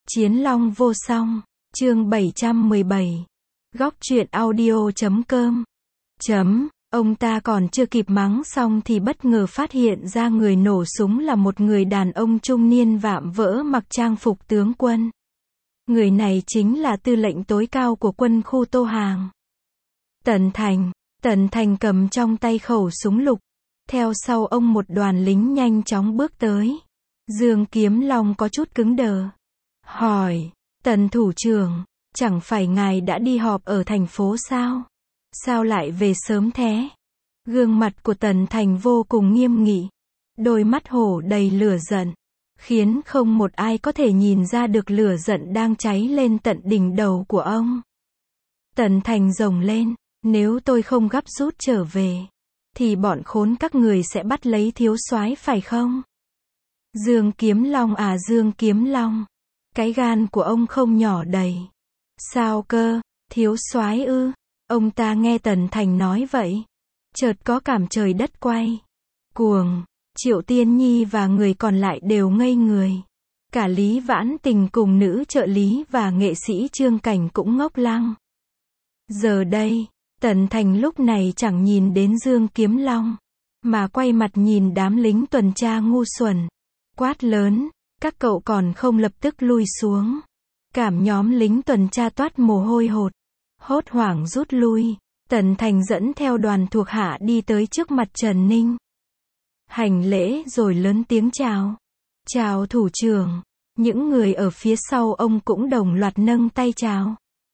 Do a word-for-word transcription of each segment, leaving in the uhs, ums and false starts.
Chiến Long vô song, chương bảy trăm mười bảy. Góc truyện audio chấm com. Chấm, ông ta còn chưa kịp mắng xong thì bất ngờ phát hiện ra người nổ súng là một người đàn ông trung niên vạm vỡ mặc trang phục tướng quân. Người này chính là tư lệnh tối cao của quân khu Tô Hàng. Tần Thành, Tần Thành cầm trong tay khẩu súng lục. Theo sau ông một đoàn lính nhanh chóng bước tới. Dương Kiếm Long có chút cứng đờ. Hỏi, Tần thủ trưởng, chẳng phải ngài đã đi họp ở thành phố sao? Sao lại về sớm thế? Gương mặt của Tần Thành vô cùng nghiêm nghị. Đôi mắt hổ đầy lửa giận. Khiến không một ai có thể nhìn ra được lửa giận đang cháy lên tận đỉnh đầu của ông. Tần Thành rồng lên, nếu tôi không gấp rút trở về, thì bọn khốn các người sẽ bắt lấy thiếu soái phải không? Dương Kiếm Long à Dương Kiếm Long, cái gan của ông không nhỏ đầy. Sao cơ, thiếu soái ư? Ông ta nghe Tần Thành nói vậy, chợt có cảm trời đất quay cuồng. Triệu Tiên Nhi và người còn lại đều ngây người. Cả Lý Vãn Tình cùng nữ trợ lý và nghệ sĩ Trương Cảnh cũng ngốc lăng. Giờ đây, Tần Thành lúc này chẳng nhìn đến Dương Kiếm Long, mà quay mặt nhìn đám lính tuần tra ngu xuẩn. Quát lớn, các cậu còn không lập tức lui xuống. Cảm nhóm lính tuần tra toát mồ hôi hột, hốt hoảng rút lui. Tần Thành dẫn theo đoàn thuộc hạ đi tới trước mặt Trần Ninh. Hành lễ rồi lớn tiếng chào. Chào thủ trưởng. Những người ở phía sau ông cũng đồng loạt nâng tay chào.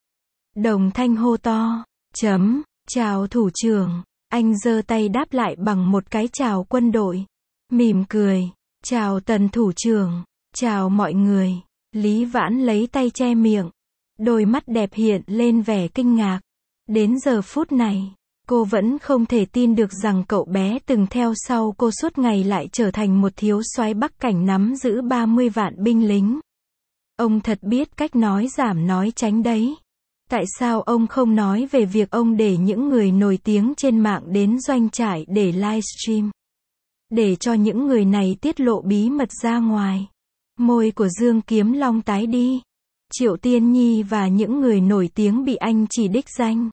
Đồng thanh hô to, chấm, chào thủ trưởng. Anh giơ tay đáp lại bằng một cái chào quân đội. Mỉm cười, chào Tần thủ trưởng, chào mọi người. Lý Vãn lấy tay che miệng. Đôi mắt đẹp hiện lên vẻ kinh ngạc. Đến giờ phút này, cô vẫn không thể tin được rằng cậu bé từng theo sau cô suốt ngày lại trở thành một thiếu soái Bắc Cảnh nắm giữ ba mươi vạn binh lính. Ông thật biết cách nói giảm nói tránh đấy. Tại sao ông không nói về việc ông để những người nổi tiếng trên mạng đến doanh trại để livestream? Để cho những người này tiết lộ bí mật ra ngoài. Môi của Dương Kiếm Long tái đi. Triệu Tiên Nhi và những người nổi tiếng bị anh chỉ đích danh.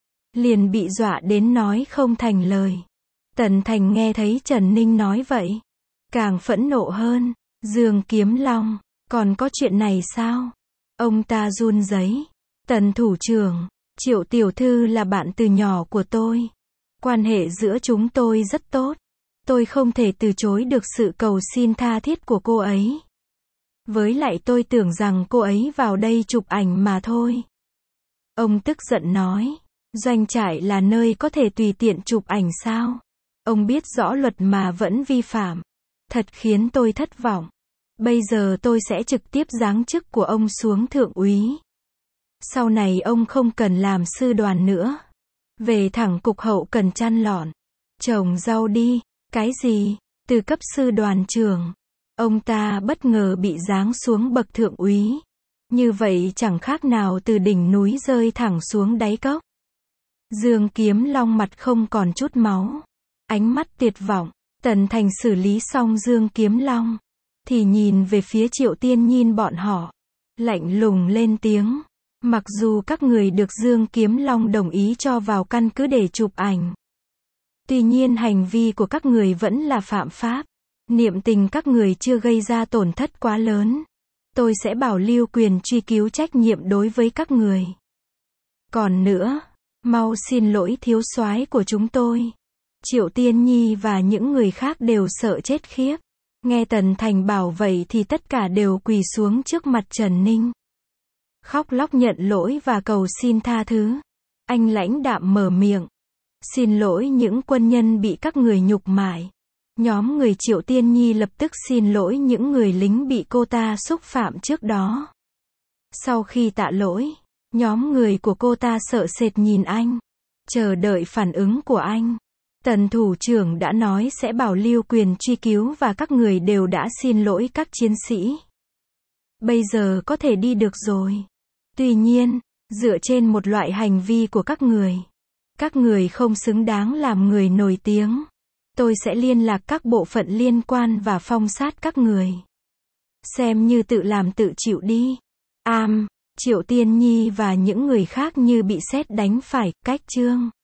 Liền bị dọa đến nói không thành lời. Tần Thành nghe thấy Trần Ninh nói vậy, càng phẫn nộ hơn. Dương Kiếm Long, còn có chuyện này sao? Ông ta run rẩy. Tần thủ trưởng, Triệu tiểu thư là bạn từ nhỏ của tôi. Quan hệ giữa chúng tôi rất tốt. Tôi không thể từ chối được sự cầu xin tha thiết của cô ấy. Với lại tôi tưởng rằng cô ấy vào đây chụp ảnh mà thôi. Ông tức giận nói. Doanh trại là nơi có thể tùy tiện chụp ảnh sao? Ông biết rõ luật mà vẫn vi phạm. Thật khiến tôi thất vọng. Bây giờ tôi sẽ trực tiếp giáng chức của ông xuống thượng úy. Sau này ông không cần làm sư đoàn nữa. Về thẳng cục hậu cần chăn lọn. Trồng rau đi. Cái gì? Từ cấp sư đoàn trưởng. Ông ta bất ngờ bị giáng xuống bậc thượng úy. Như vậy chẳng khác nào từ đỉnh núi rơi thẳng xuống đáy cốc. Dương Kiếm Long mặt không còn chút máu. Ánh mắt tuyệt vọng. Tần Thành xử lý xong Dương Kiếm Long, thì nhìn về phía Triệu Tiên Nhi bọn họ. Lạnh lùng lên tiếng. Mặc dù các người được Dương Kiếm Long đồng ý cho vào căn cứ để chụp ảnh. Tuy nhiên hành vi của các người vẫn là phạm pháp. Niệm tình các người chưa gây ra tổn thất quá lớn. Tôi sẽ bảo lưu quyền truy cứu trách nhiệm đối với các người. Còn nữa, mau xin lỗi thiếu soái của chúng tôi. Triệu Tiên Nhi và những người khác đều sợ chết khiếp. Nghe Tần Thành bảo vậy thì tất cả đều quỳ xuống trước mặt Trần Ninh. Khóc lóc nhận lỗi và cầu xin tha thứ. Anh lãnh đạm mở miệng. Xin lỗi những quân nhân bị các người nhục mại. Nhóm người Triệu Tiên Nhi lập tức xin lỗi những người lính bị cô ta xúc phạm trước đó. Sau khi tạ lỗi, nhóm người của cô ta sợ sệt nhìn anh, chờ đợi phản ứng của anh. Tần thủ trưởng đã nói sẽ bảo lưu quyền truy cứu và các người đều đã xin lỗi các chiến sĩ. Bây giờ có thể đi được rồi. Tuy nhiên, dựa trên một loại hành vi của các người, các người không xứng đáng làm người nổi tiếng. Tôi sẽ liên lạc các bộ phận liên quan và phong sát các người. Xem như tự làm tự chịu đi. Am, Triệu Tiên Nhi và những người khác như bị sét đánh phải, cách chương